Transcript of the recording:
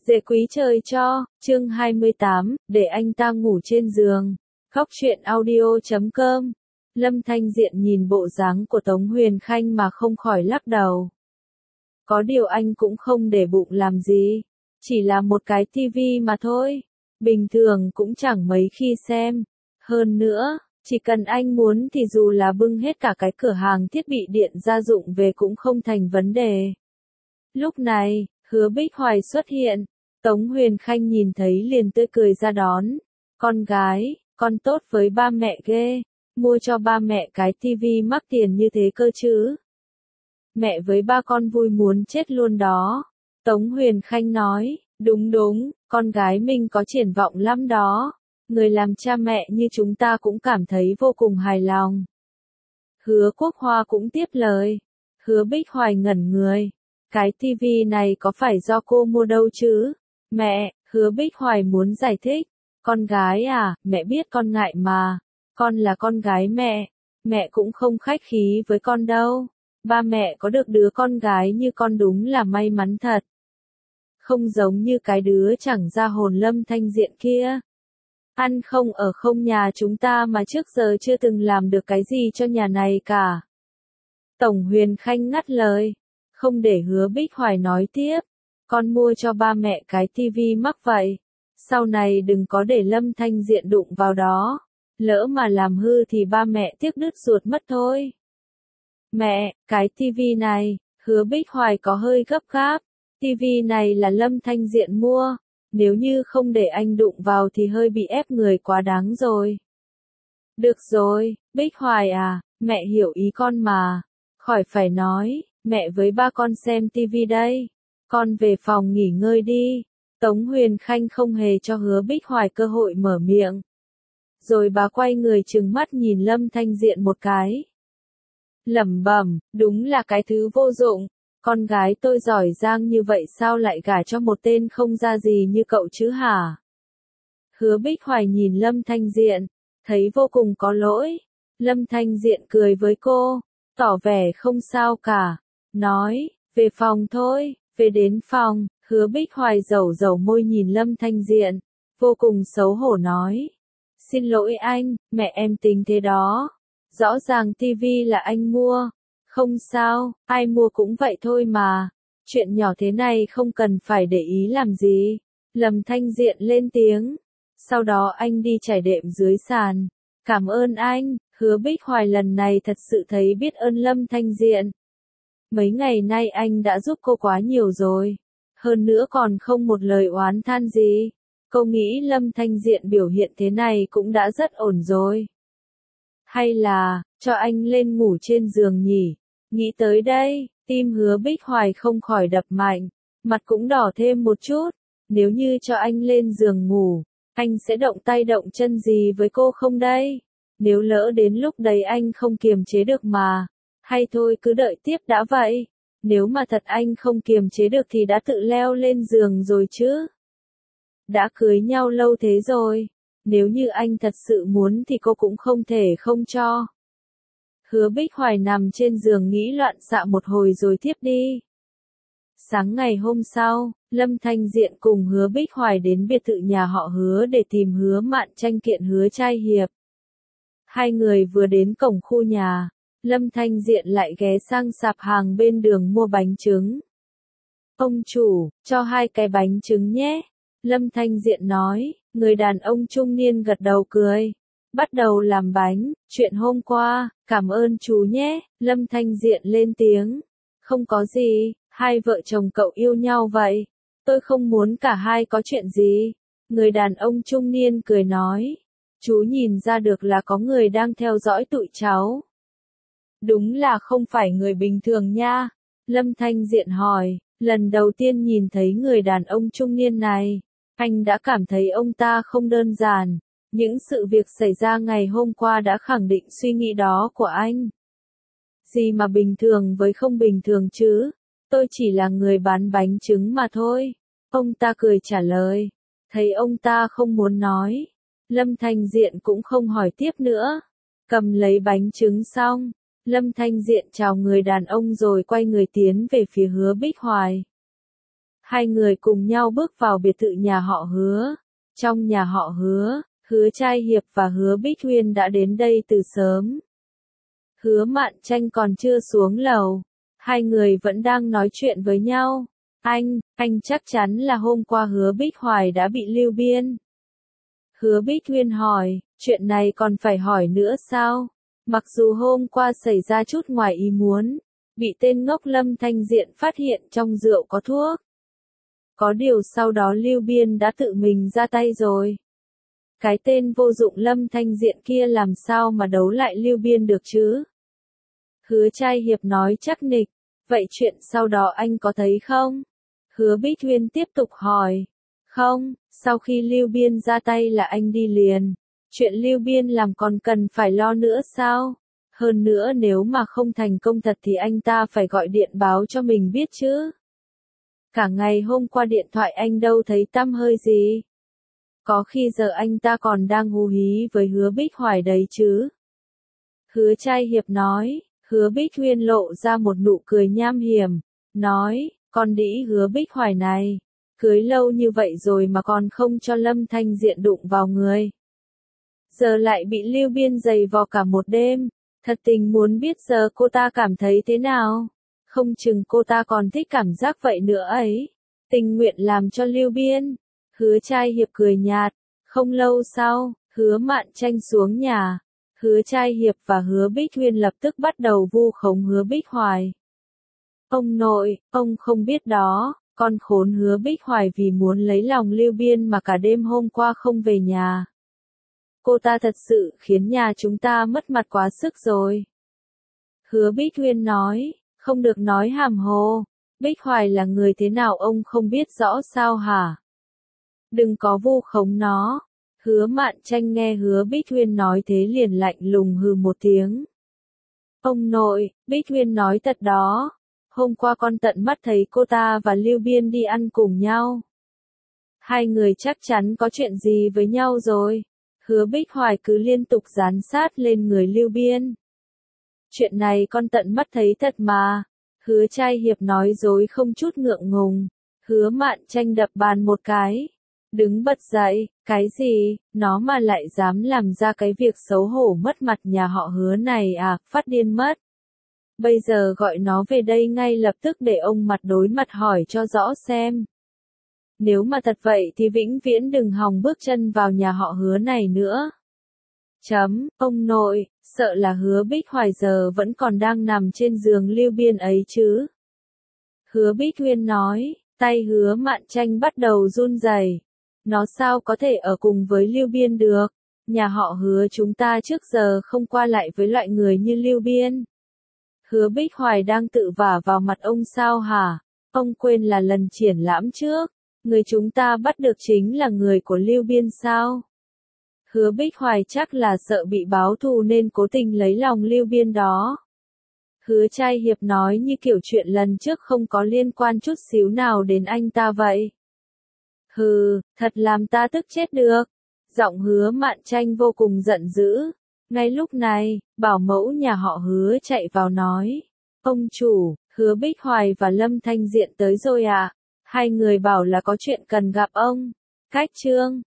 Dễ quý trời cho, chương 28, để anh ta ngủ trên giường. Khóc chuyện audio.com. Lâm Thanh Diện nhìn bộ dáng của Tống Huyền Khanh mà không khỏi lắc đầu. Có điều anh cũng không để bụng làm gì. Chỉ là một cái tivi mà thôi. Bình thường cũng chẳng mấy khi xem. Hơn nữa, chỉ cần anh muốn thì dù là bưng hết cả cái cửa hàng thiết bị điện gia dụng về cũng không thành vấn đề. Lúc này, Hứa Bích Hoài xuất hiện. Tống Huyền Khanh nhìn thấy liền tươi cười ra đón. Con gái, con tốt với ba mẹ ghê. Mua cho ba mẹ cái tivi mắc tiền như thế cơ chứ. Mẹ với ba con vui muốn chết luôn đó. Tống Huyền Khanh nói, đúng đúng, con gái mình có triển vọng lắm đó. Người làm cha mẹ như chúng ta cũng cảm thấy vô cùng hài lòng. Hứa Quốc Hoa cũng tiếp lời. Hứa Bích Hoài ngẩn người. Cái tivi này có phải do cô mua đâu chứ? Mẹ, Hứa Bích Hoài muốn giải thích. Con gái à, mẹ biết con ngại mà. Con là con gái mẹ. Mẹ cũng không khách khí với con đâu. Ba mẹ có được đứa con gái như con đúng là may mắn thật. Không giống như cái đứa chẳng ra hồn Lâm Thanh Diện kia. Ăn không ở không nhà chúng ta mà trước giờ chưa từng làm được cái gì cho nhà này cả. Tổng Huyền Khanh ngắt lời. Không để Hứa Bích Hoài nói tiếp. Con mua cho ba mẹ cái tivi mắc vậy. Sau này đừng có để Lâm Thanh Diện đụng vào đó. Lỡ mà làm hư thì ba mẹ tiếc đứt ruột mất thôi. Mẹ, cái tivi này, Hứa Bích Hoài có hơi gấp gáp. Tivi này là Lâm Thanh Diện mua. Nếu như không để anh đụng vào thì hơi bị ép người quá đáng rồi. Được rồi, Bích Hoài à, mẹ hiểu ý con mà. Khỏi phải nói, mẹ với ba con xem tivi đây. Con về phòng nghỉ ngơi đi. Tống Huyền Khanh không hề cho Hứa Bích Hoài cơ hội mở miệng. Rồi bà quay người trừng mắt nhìn Lâm Thanh Diện một cái. Lẩm bẩm, đúng là cái thứ vô dụng. Con gái tôi giỏi giang như vậy sao lại gả cho một tên không ra gì như cậu chứ hả? Hứa Bích Hoài nhìn Lâm Thanh Diện, thấy vô cùng có lỗi. Lâm Thanh Diện cười với cô, tỏ vẻ không sao cả. Nói, về phòng thôi, về đến phòng. Hứa Bích Hoài dẩu môi nhìn Lâm Thanh Diện, vô cùng xấu hổ nói. Xin lỗi anh, mẹ em tính thế đó. Rõ ràng tivi là anh mua. Không sao, ai mua cũng vậy thôi mà. Chuyện nhỏ thế này không cần phải để ý làm gì. Lâm Thanh Diện lên tiếng. Sau đó anh đi trải đệm dưới sàn. Cảm ơn anh, Hứa Bích Hoài lần này thật sự thấy biết ơn Lâm Thanh Diện. Mấy ngày nay anh đã giúp cô quá nhiều rồi. Hơn nữa còn không một lời oán than gì. Cô nghĩ Lâm Thanh Diện biểu hiện thế này cũng đã rất ổn rồi. Hay là, cho anh lên ngủ trên giường nhỉ? Nghĩ tới đây, tim Hứa Bích Hoài không khỏi đập mạnh, mặt cũng đỏ thêm một chút. Nếu như cho anh lên giường ngủ, anh sẽ động tay động chân gì với cô không đây? Nếu lỡ đến lúc đấy anh không kiềm chế được mà, hay thôi cứ đợi tiếp đã vậy. Nếu mà thật anh không kiềm chế được thì đã tự leo lên giường rồi chứ. Đã cưới nhau lâu thế rồi, nếu như anh thật sự muốn thì cô cũng không thể không cho. Hứa Bích Hoài nằm trên giường nghĩ loạn xạ một hồi rồi tiếp đi. Sáng ngày hôm sau, Lâm Thanh Diện cùng Hứa Bích Hoài đến biệt thự nhà họ Hứa để tìm Hứa Mạn tranh kiện Hứa Trai Hiệp. Hai người vừa đến cổng khu nhà, Lâm Thanh Diện lại ghé sang sạp hàng bên đường mua bánh trứng. Ông chủ, cho 2 cái bánh trứng nhé. Lâm Thanh Diện nói, người đàn ông trung niên gật đầu cười. Bắt đầu làm bánh, chuyện hôm qua, cảm ơn chú nhé. Lâm Thanh Diện lên tiếng. Không có gì, hai vợ chồng cậu yêu nhau vậy. Tôi không muốn cả hai có chuyện gì. Người đàn ông trung niên cười nói. Chú nhìn ra được là có người đang theo dõi tụi cháu. Đúng là không phải người bình thường nha. Lâm Thanh Diện hỏi, lần đầu tiên nhìn thấy người đàn ông trung niên này, anh đã cảm thấy ông ta không đơn giản. Những sự việc xảy ra ngày hôm qua đã khẳng định suy nghĩ đó của anh. Gì mà bình thường với không bình thường chứ? Tôi chỉ là người bán bánh trứng mà thôi. Ông ta cười trả lời. Thấy ông ta không muốn nói, Lâm Thanh Diện cũng không hỏi tiếp nữa. Cầm lấy bánh trứng xong, Lâm Thanh Diện chào người đàn ông rồi quay người tiến về phía Hứa Bích Hoài. Hai người cùng nhau bước vào biệt thự nhà họ Hứa. Trong nhà họ Hứa, Hứa Trai Hiệp và Hứa Bích Huyên đã đến đây từ sớm. Hứa Mạn Tranh còn chưa xuống lầu. Hai người vẫn đang nói chuyện với nhau. Anh chắc chắn là hôm qua Hứa Bích Hoài đã bị Lưu Biên. Hứa Bích Huyên hỏi, chuyện này còn phải hỏi nữa sao? Mặc dù hôm qua xảy ra chút ngoài ý muốn, bị tên ngốc Lâm Thanh Diện phát hiện trong rượu có thuốc. Có điều sau đó Lưu Biên đã tự mình ra tay rồi. Cái tên vô dụng Lâm Thanh Diện kia làm sao mà đấu lại Lưu Biên được chứ? Hứa Trai Hiệp nói chắc nịch, vậy chuyện sau đó anh có thấy không? Hứa Bích Huyên tiếp tục hỏi. Không, sau khi Lưu Biên ra tay là anh đi liền. Chuyện Lưu Biên làm còn cần phải lo nữa sao? Hơn nữa nếu mà không thành công thật thì anh ta phải gọi điện báo cho mình biết chứ. Cả ngày hôm qua điện thoại anh đâu thấy tăm hơi gì. Có khi giờ anh ta còn đang hú hí với Hứa Bích Hoài đấy chứ. Hứa Trai Hiệp nói. Hứa Bích Huyên lộ ra một nụ cười nham hiểm. Nói, con đĩ Hứa Bích Hoài này. Cưới lâu như vậy rồi mà còn không cho Lâm Thanh Diện đụng vào người. Giờ lại bị Lưu Biên giày vò cả một đêm. Thật tình muốn biết giờ cô ta cảm thấy thế nào. Không chừng cô ta còn thích cảm giác vậy nữa ấy. Tình nguyện làm cho Lưu Biên. Hứa Trai Hiệp cười nhạt. Không lâu sau, Hứa Mạn Tranh xuống nhà. Hứa Trai Hiệp và Hứa Bích Huyên lập tức bắt đầu vu khống Hứa Bích Hoài. Ông nội, ông không biết đó, con khốn Hứa Bích Hoài vì muốn lấy lòng Lưu Biên mà cả đêm hôm qua không về nhà. Cô ta thật sự khiến nhà chúng ta mất mặt quá sức rồi. Hứa Bích Huyên nói, không được nói hàm hồ. Bích Hoài là người thế nào ông không biết rõ sao hả? Đừng có vu khống nó. Hứa Mạn Tranh nghe Hứa Bích Huyên nói thế liền lạnh lùng hừ một tiếng. Ông nội, Bích Huyên nói thật đó. Hôm qua con tận mắt thấy cô ta và Lưu Biên đi ăn cùng nhau. Hai người chắc chắn có chuyện gì với nhau rồi. Hứa Bích Hoài cứ liên tục dán sát lên người Lưu Biên. Chuyện này con tận mắt thấy thật mà. Hứa Trai Hiệp nói dối không chút ngượng ngùng. Hứa Mạn Tranh đập bàn một cái. Đứng bật dậy, cái gì, nó mà lại dám làm ra cái việc xấu hổ mất mặt nhà họ Hứa này à, phát điên mất. Bây giờ gọi nó về đây ngay lập tức để ông mặt đối mặt hỏi cho rõ xem. Nếu mà thật vậy thì vĩnh viễn đừng hòng bước chân vào nhà họ Hứa này nữa. Ông nội, sợ là Hứa Bích Hoài giờ vẫn còn đang nằm trên giường Lưu Biên ấy chứ. Hứa Bích Huyên nói, tay Hứa Mạn Tranh bắt đầu run rẩy. Nó sao có thể ở cùng với Lưu Biên được? Nhà họ Hứa chúng ta trước giờ không qua lại với loại người như Lưu Biên. Hứa Bích Hoài đang tự vả vào mặt ông sao hả? Ông quên là lần triển lãm trước, người chúng ta bắt được chính là người của Lưu Biên sao? Hứa Bích Hoài chắc là sợ bị báo thù nên cố tình lấy lòng Lưu Biên đó. Hứa Trai Hiệp nói như kiểu chuyện lần trước không có liên quan chút xíu nào đến anh ta vậy. Hừ, thật làm ta tức chết được. Giọng Hứa Mạn Tranh vô cùng giận dữ. Ngay lúc này, bảo mẫu nhà họ Hứa chạy vào nói. Ông chủ, Hứa Bích Hoài và Lâm Thanh Diện tới rồi ạ. Hai người bảo là có chuyện cần gặp ông. Cách chương